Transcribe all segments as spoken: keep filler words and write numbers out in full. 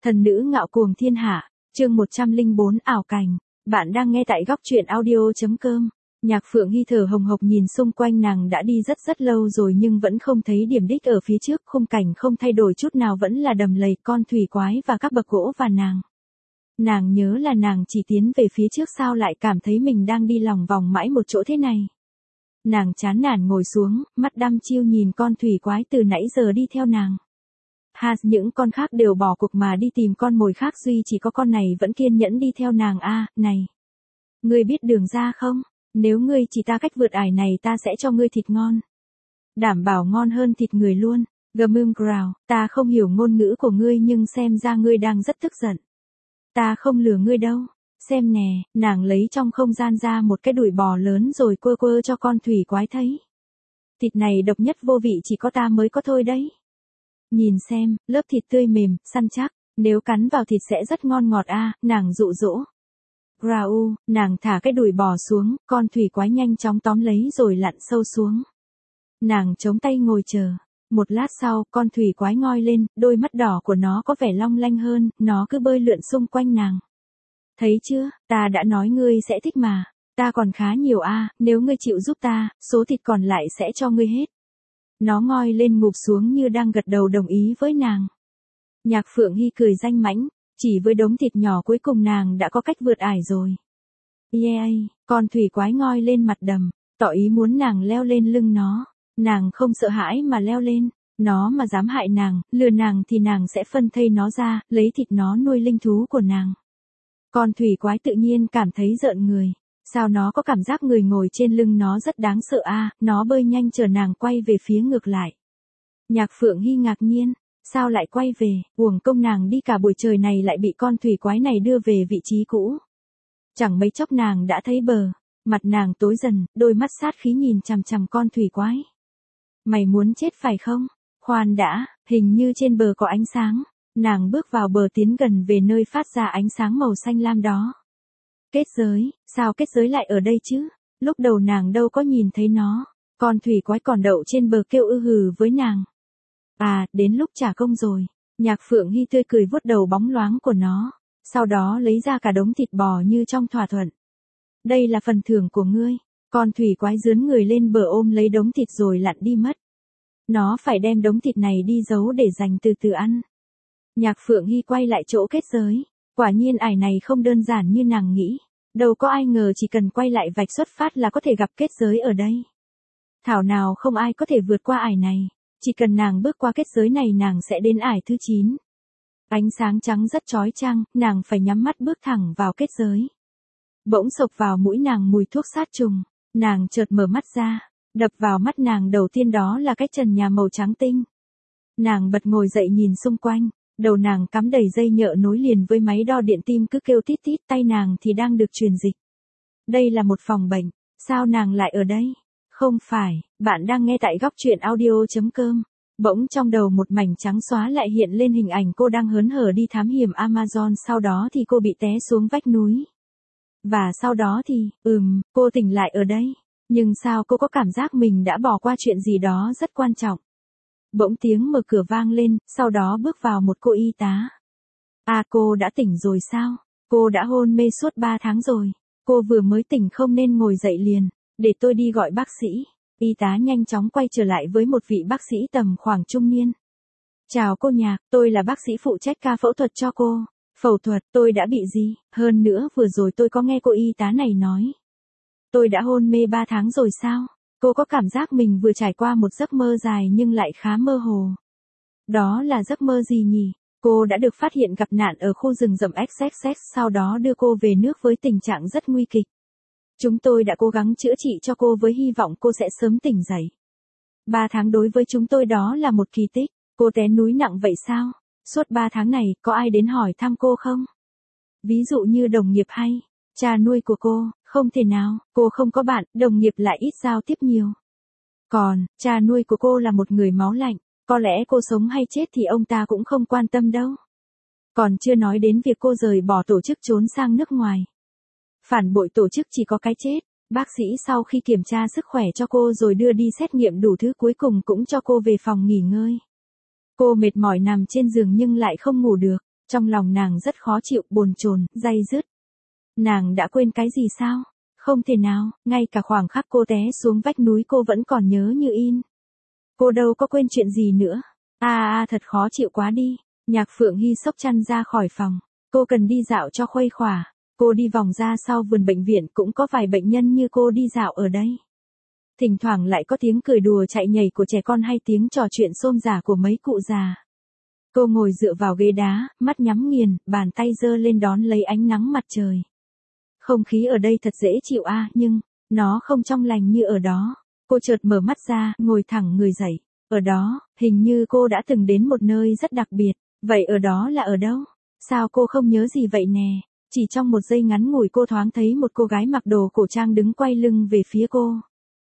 Thần nữ ngạo cuồng thiên hạ, chương một trăm lẻ bốn ảo cảnh. Bạn đang nghe tại góc truyện audio.com. Nhạc Phượng Hy thở hồng hộc nhìn xung quanh, nàng đã đi rất rất lâu rồi nhưng vẫn không thấy điểm đích ở phía trước, khung cảnh không thay đổi chút nào, vẫn là đầm lầy, con thủy quái và các bậc gỗ và nàng. Nàng nhớ là nàng chỉ tiến về phía trước, sao lại cảm thấy mình đang đi lòng vòng mãi một chỗ thế này. Nàng chán nản ngồi xuống, mắt đăm chiêu nhìn con thủy quái từ nãy giờ đi theo nàng. Ha, những con khác đều bỏ cuộc mà đi tìm con mồi khác, duy chỉ có con này vẫn kiên nhẫn đi theo nàng. A, à, này, ngươi biết đường ra không? Nếu ngươi chỉ ta cách vượt ải này, ta sẽ cho ngươi thịt ngon. Đảm bảo ngon hơn thịt người luôn. Gầm growl, ta không hiểu ngôn ngữ của ngươi nhưng xem ra ngươi đang rất tức giận. Ta không lừa ngươi đâu. Xem nè, nàng lấy trong không gian ra một cái đùi bò lớn rồi quơ quơ cho con thủy quái thấy. Thịt này độc nhất vô vị, chỉ có ta mới có thôi đấy. Nhìn xem, lớp thịt tươi mềm, săn chắc, nếu cắn vào thịt sẽ rất ngon ngọt a, à, nàng dụ dỗ. Grau, nàng thả cái đùi bò xuống, con thủy quái nhanh chóng tóm lấy rồi lặn sâu xuống. Nàng chống tay ngồi chờ. Một lát sau, con thủy quái ngoi lên, đôi mắt đỏ của nó có vẻ long lanh hơn, nó cứ bơi lượn xung quanh nàng. Thấy chưa, ta đã nói ngươi sẽ thích mà. Ta còn khá nhiều a, à, nếu ngươi chịu giúp ta, số thịt còn lại sẽ cho ngươi hết. Nó ngoi lên ngụp xuống như đang gật đầu đồng ý với nàng. Nhạc Phượng Hy cười danh mãnh, chỉ với đống thịt nhỏ cuối cùng nàng đã có cách vượt ải rồi. Yeah, con thủy quái ngoi lên mặt đầm, tỏ ý muốn nàng leo lên lưng nó. Nàng không sợ hãi mà leo lên, nó mà dám hại nàng, lừa nàng thì nàng sẽ phân thây nó ra, lấy thịt nó nuôi linh thú của nàng. Con thủy quái tự nhiên cảm thấy rợn người. Sao nó có cảm giác người ngồi trên lưng nó rất đáng sợ a, à, nó bơi nhanh chờ nàng quay về phía ngược lại. Nhạc Phượng Hy ngạc nhiên, sao lại quay về, uổng công nàng đi cả buổi trời này lại bị con thủy quái này đưa về vị trí cũ. Chẳng mấy chốc nàng đã thấy bờ, mặt nàng tối dần, đôi mắt sát khí nhìn chằm chằm con thủy quái. Mày muốn chết phải không? Khoan đã, hình như trên bờ có ánh sáng. Nàng bước vào bờ, tiến gần về nơi phát ra ánh sáng màu xanh lam đó. Kết giới, sao kết giới lại ở đây chứ? Lúc đầu nàng đâu có nhìn thấy nó. Con thủy quái còn đậu trên bờ kêu ư hừ với nàng. À, đến lúc trả công rồi. Nhạc Phượng Hy tươi cười vuốt đầu bóng loáng của nó. Sau đó lấy ra cả đống thịt bò như trong thỏa thuận. Đây là phần thưởng của ngươi. Con thủy quái dướn người lên bờ ôm lấy đống thịt rồi lặn đi mất. Nó phải đem đống thịt này đi giấu để dành từ từ ăn. Nhạc Phượng Hy quay lại chỗ kết giới. Quả nhiên ải này không đơn giản như nàng nghĩ. Đâu có ai ngờ chỉ cần quay lại vạch xuất phát là có thể gặp kết giới ở đây. Thảo nào không ai có thể vượt qua ải này. Chỉ cần nàng bước qua kết giới này nàng sẽ đến ải thứ chín. Ánh sáng trắng rất chói chang, nàng phải nhắm mắt bước thẳng vào kết giới. Bỗng xộc vào mũi nàng mùi thuốc sát trùng. Nàng chợt mở mắt ra. Đập vào mắt nàng đầu tiên đó là cái trần nhà màu trắng tinh. Nàng bật ngồi dậy nhìn xung quanh. Đầu nàng cắm đầy dây nhợ nối liền với máy đo điện, tim cứ kêu tít tít, tay nàng thì đang được truyền dịch. Đây là một phòng bệnh, sao nàng lại ở đây? Không phải, bạn đang nghe tại góc truyện audio.com. Bỗng trong đầu một mảnh trắng xóa lại hiện lên hình ảnh cô đang hớn hở đi thám hiểm Amazon, sau đó thì cô bị té xuống vách núi. Và sau đó thì, ừm, cô tỉnh lại ở đây. Nhưng sao cô có cảm giác mình đã bỏ qua chuyện gì đó rất quan trọng? Bỗng tiếng mở cửa vang lên, sau đó bước vào một cô y tá. À, cô đã tỉnh rồi sao? Cô đã hôn mê suốt ba tháng rồi. Cô vừa mới tỉnh không nên ngồi dậy liền. Để tôi đi gọi bác sĩ. Y tá nhanh chóng quay trở lại với một vị bác sĩ tầm khoảng trung niên. Chào cô Nhạc, tôi là bác sĩ phụ trách ca phẫu thuật cho cô. Phẫu thuật, tôi đã bị gì? Hơn nữa vừa rồi tôi có nghe cô y tá này nói. Tôi đã hôn mê ba tháng rồi sao? Cô có cảm giác mình vừa trải qua một giấc mơ dài nhưng lại khá mơ hồ. Đó là giấc mơ gì nhỉ? Cô đã được phát hiện gặp nạn ở khu rừng rậm ích ích ích, sau đó đưa cô về nước với tình trạng rất nguy kịch. Chúng tôi đã cố gắng chữa trị cho cô với hy vọng cô sẽ sớm tỉnh dậy. Ba tháng đối với chúng tôi đó là một kỳ tích. Cô té núi nặng vậy sao? Suốt ba tháng này, có ai đến hỏi thăm cô không? Ví dụ như đồng nghiệp hay cha nuôi của cô? Không thể nào, cô không có bạn, đồng nghiệp lại ít giao tiếp nhiều. Còn, cha nuôi của cô là một người máu lạnh, có lẽ cô sống hay chết thì ông ta cũng không quan tâm đâu. Còn chưa nói đến việc cô rời bỏ tổ chức trốn sang nước ngoài. Phản bội tổ chức chỉ có cái chết. Bác sĩ sau khi kiểm tra sức khỏe cho cô rồi đưa đi xét nghiệm đủ thứ, cuối cùng cũng cho cô về phòng nghỉ ngơi. Cô mệt mỏi nằm trên giường nhưng lại không ngủ được. Trong lòng nàng rất khó chịu, bồn chồn, day dứt. Nàng đã quên cái gì sao? Không thể nào, ngay cả khoảng khắc cô té xuống vách núi cô vẫn còn nhớ như in. Cô đâu có quên chuyện gì nữa. À à thật khó chịu quá đi. Nhạc Phượng Hy xốc chăn ra khỏi phòng. Cô cần đi dạo cho khuây khỏa. Cô đi vòng ra sau vườn bệnh viện, cũng có vài bệnh nhân như cô đi dạo ở đây. Thỉnh thoảng lại có tiếng cười đùa chạy nhảy của trẻ con hay tiếng trò chuyện xôm rả của mấy cụ già. Cô ngồi dựa vào ghế đá, mắt nhắm nghiền, bàn tay giơ lên đón lấy ánh nắng mặt trời. Không khí ở đây thật dễ chịu a, à, nhưng nó không trong lành như ở đó. Cô chợt mở mắt ra, ngồi thẳng người dậy. Ở đó, hình như cô đã từng đến một nơi rất đặc biệt. Vậy ở đó là ở đâu? Sao cô không nhớ gì vậy nè? Chỉ trong một giây ngắn ngủi cô thoáng thấy một cô gái mặc đồ cổ trang đứng quay lưng về phía cô.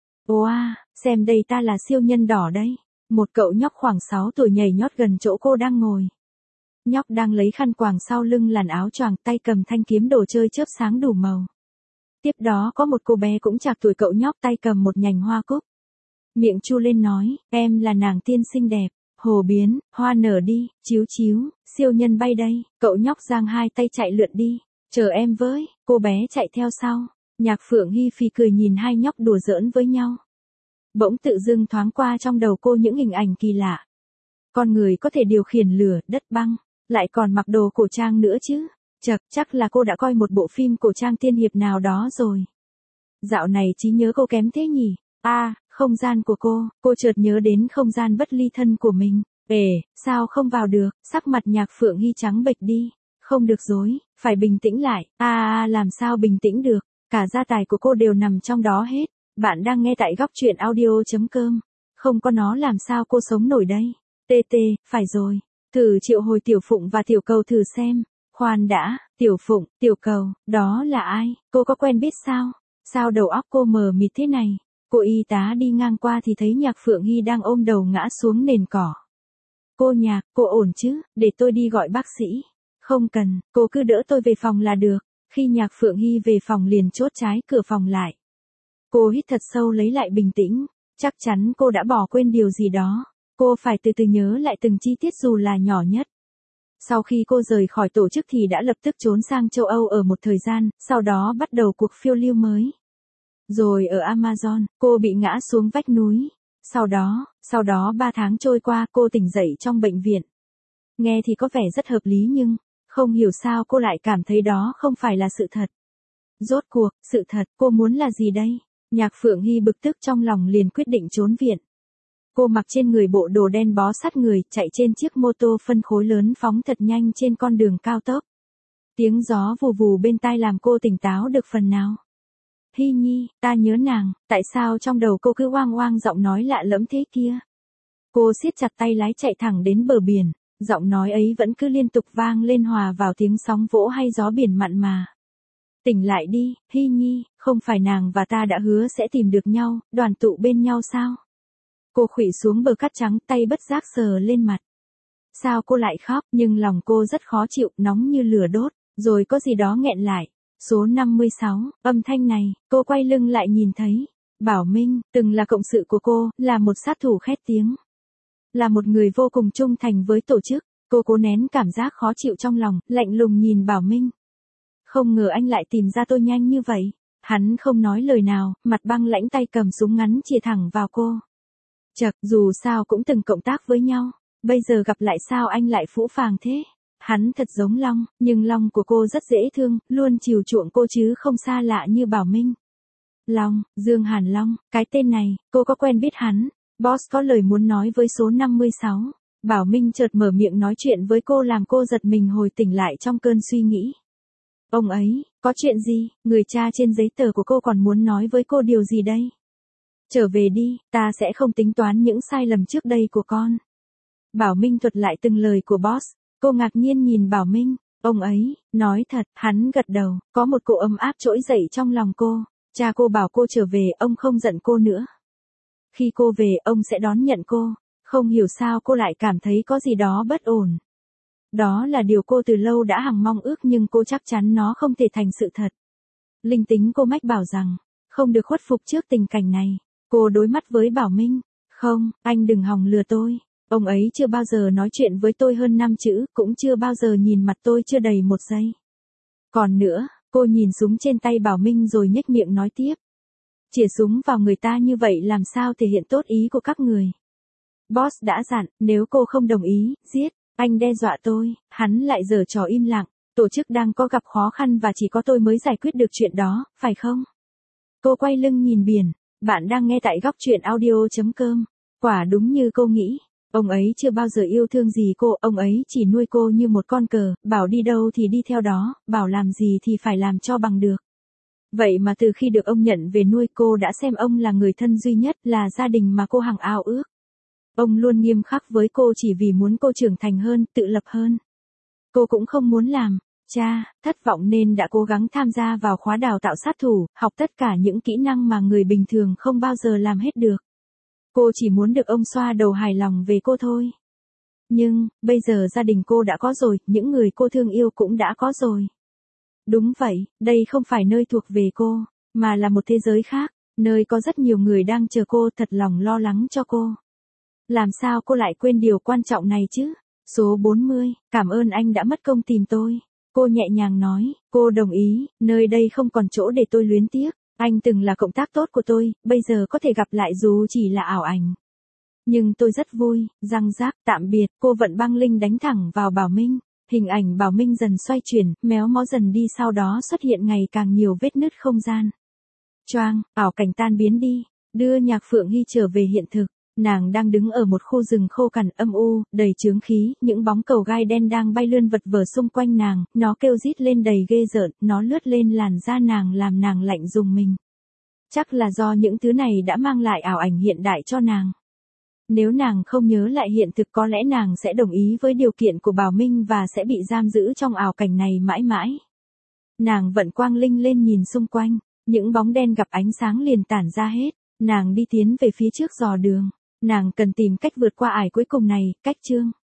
Ồ à, xem đây, ta là siêu nhân đỏ đây. Một cậu nhóc khoảng sáu tuổi nhảy nhót gần chỗ cô đang ngồi. Nhóc đang lấy khăn quàng sau lưng làn áo choàng, tay cầm thanh kiếm đồ chơi chớp sáng đủ màu. Tiếp đó có một cô bé cũng chạc tuổi cậu nhóc, tay cầm một nhành hoa cúc. Miệng chu lên nói, em là nàng tiên xinh đẹp, hồ biến, hoa nở đi, chíu chíu, siêu nhân bay đây. Cậu nhóc giang hai tay chạy lượn đi, chờ em với. Cô bé chạy theo sau. Nhạc Phượng Hy phì cười nhìn hai nhóc đùa giỡn với nhau. Bỗng tự dưng thoáng qua trong đầu cô những hình ảnh kỳ lạ. Con người có thể điều khiển lửa, đất, băng, lại còn mặc đồ cổ trang nữa chứ. Chậc, chắc là cô đã coi một bộ phim cổ trang tiên hiệp nào đó rồi. Dạo này trí nhớ cô kém thế nhỉ? A, à, không gian của cô, cô chợt nhớ đến không gian bất ly thân của mình. Ề, sao không vào được? Sắc mặt Nhạc Phượng Hy trắng bệch đi. Không được dối, phải bình tĩnh lại. A à, làm sao bình tĩnh được? Cả gia tài của cô đều nằm trong đó hết. Bạn đang nghe tại góc truyện audio.com. Không có nó làm sao cô sống nổi đây? Tê tê, phải rồi. Thử triệu hồi Tiểu Phụng và Tiểu Cầu thử xem. Khoan đã, Tiểu Phụng, Tiểu Cầu, đó là ai? Cô có quen biết sao? Sao đầu óc cô mờ mịt thế này? Cô y tá đi ngang qua thì thấy Nhạc Phượng Hy đang ôm đầu ngã xuống nền cỏ. Cô Nhạc, cô ổn chứ? Để tôi đi gọi bác sĩ. Không cần, cô cứ đỡ tôi về phòng là được. Khi Nhạc Phượng Hy về phòng liền chốt trái cửa phòng lại. Cô hít thật sâu lấy lại bình tĩnh. Chắc chắn cô đã bỏ quên điều gì đó. Cô phải từ từ nhớ lại từng chi tiết dù là nhỏ nhất. Sau khi cô rời khỏi tổ chức thì đã lập tức trốn sang châu Âu ở một thời gian, sau đó bắt đầu cuộc phiêu lưu mới. Rồi ở Amazon, cô bị ngã xuống vách núi. Sau đó, sau đó ba tháng trôi qua cô tỉnh dậy trong bệnh viện. Nghe thì có vẻ rất hợp lý nhưng, không hiểu sao cô lại cảm thấy đó không phải là sự thật. Rốt cuộc, sự thật, cô muốn là gì đây? Nhạc Phượng Hy bực tức trong lòng liền quyết định trốn viện. Cô mặc trên người bộ đồ đen bó sát người, chạy trên chiếc mô tô phân khối lớn phóng thật nhanh trên con đường cao tốc. Tiếng gió vù vù bên tai làm cô tỉnh táo được phần nào. Hy Nhi, ta nhớ nàng, tại sao trong đầu cô cứ oang oang giọng nói lạ lẫm thế kia? Cô siết chặt tay lái chạy thẳng đến bờ biển, giọng nói ấy vẫn cứ liên tục vang lên hòa vào tiếng sóng vỗ hay gió biển mặn mà. Tỉnh lại đi, Hy Nhi, không phải nàng và ta đã hứa sẽ tìm được nhau, đoàn tụ bên nhau sao? Cô khuỵu xuống bờ cát trắng, tay bất giác sờ lên mặt. Sao cô lại khóc, nhưng lòng cô rất khó chịu, nóng như lửa đốt, rồi có gì đó nghẹn lại. Số năm mươi sáu, âm thanh này, cô quay lưng lại nhìn thấy. Bảo Minh, từng là cộng sự của cô, là một sát thủ khét tiếng. Là một người vô cùng trung thành với tổ chức, cô cố nén cảm giác khó chịu trong lòng, lạnh lùng nhìn Bảo Minh. Không ngờ anh lại tìm ra tôi nhanh như vậy. Hắn không nói lời nào, mặt băng lãnh, tay cầm súng ngắn chĩa thẳng vào cô. Chậc, dù sao cũng từng cộng tác với nhau, bây giờ gặp lại sao anh lại phũ phàng thế? Hắn thật giống Long, nhưng Long của cô rất dễ thương, luôn chiều chuộng cô chứ không xa lạ như Bảo Minh. Long, Dương Hàn Long, cái tên này, cô có quen biết hắn? Boss có lời muốn nói với số năm mươi sáu. Bảo Minh chợt mở miệng nói chuyện với cô làm cô giật mình hồi tỉnh lại trong cơn suy nghĩ. Ông ấy, có chuyện gì? Người cha trên giấy tờ của cô còn muốn nói với cô điều gì đây? Trở về đi, ta sẽ không tính toán những sai lầm trước đây của con. Bảo Minh thuật lại từng lời của boss. Cô ngạc nhiên nhìn Bảo Minh. Ông ấy, nói thật, hắn gật đầu, có một cỗ ấm áp trỗi dậy trong lòng cô. Cha cô bảo cô trở về, ông không giận cô nữa. Khi cô về, ông sẽ đón nhận cô. Không hiểu sao cô lại cảm thấy có gì đó bất ổn. Đó là điều cô từ lâu đã hằng mong ước nhưng cô chắc chắn nó không thể thành sự thật. Linh tính cô mách bảo rằng, không được khuất phục trước tình cảnh này. Cô đối mắt với Bảo Minh. Không, anh đừng hòng lừa tôi. Ông ấy chưa bao giờ nói chuyện với tôi hơn năm chữ, cũng chưa bao giờ nhìn mặt tôi chưa đầy một giây. Còn nữa, cô nhìn súng trên tay Bảo Minh rồi nhếch miệng nói tiếp. Chĩa súng vào người ta như vậy làm sao thể hiện tốt ý của các người. Boss đã dặn, nếu cô không đồng ý, giết. Anh đe dọa tôi, hắn lại giở trò im lặng. Tổ chức đang có gặp khó khăn và chỉ có tôi mới giải quyết được chuyện đó, phải không? Cô quay lưng nhìn biển. Bạn đang nghe tại góc truyện audio chấm com. Quả đúng như cô nghĩ. Ông ấy chưa bao giờ yêu thương gì cô, ông ấy chỉ nuôi cô như một con cờ, bảo đi đâu thì đi theo đó, bảo làm gì thì phải làm cho bằng được. Vậy mà từ khi được ông nhận về nuôi cô đã xem ông là người thân duy nhất, là gia đình mà cô hằng ao ước. Ông luôn nghiêm khắc với cô chỉ vì muốn cô trưởng thành hơn, tự lập hơn. Cô cũng không muốn làm. Cha, thất vọng nên đã cố gắng tham gia vào khóa đào tạo sát thủ, học tất cả những kỹ năng mà người bình thường không bao giờ làm hết được. Cô chỉ muốn được ông xoa đầu hài lòng về cô thôi. Nhưng, bây giờ gia đình cô đã có rồi, những người cô thương yêu cũng đã có rồi. Đúng vậy, đây không phải nơi thuộc về cô, mà là một thế giới khác, nơi có rất nhiều người đang chờ cô, thật lòng lo lắng cho cô. Làm sao cô lại quên điều quan trọng này chứ? Số bốn mươi, cảm ơn anh đã mất công tìm tôi. Cô nhẹ nhàng nói, cô đồng ý, nơi đây không còn chỗ để tôi luyến tiếc. Anh từng là cộng tác tốt của tôi, bây giờ có thể gặp lại dù chỉ là ảo ảnh. Nhưng tôi rất vui, răng rác, tạm biệt, cô vận băng linh đánh thẳng vào Bảo Minh. Hình ảnh Bảo Minh dần xoay chuyển, méo mó dần đi, sau đó xuất hiện ngày càng nhiều vết nứt không gian. Choang, ảo cảnh tan biến đi, đưa Nhạc Phượng Hy trở về hiện thực. Nàng đang đứng ở một khu rừng khô cằn âm u, đầy chướng khí, những bóng cầu gai đen đang bay lươn vật vờ xung quanh nàng, nó kêu rít lên đầy ghê rợn, nó lướt lên làn da nàng làm nàng lạnh rùng mình. Chắc là do những thứ này đã mang lại ảo ảnh hiện đại cho nàng. Nếu nàng không nhớ lại hiện thực có lẽ nàng sẽ đồng ý với điều kiện của Bảo Minh và sẽ bị giam giữ trong ảo cảnh này mãi mãi. Nàng vận quang linh lên nhìn xung quanh, những bóng đen gặp ánh sáng liền tản ra hết, nàng đi tiến về phía trước dò đường. Nàng cần tìm cách vượt qua ải cuối cùng này, cách chương.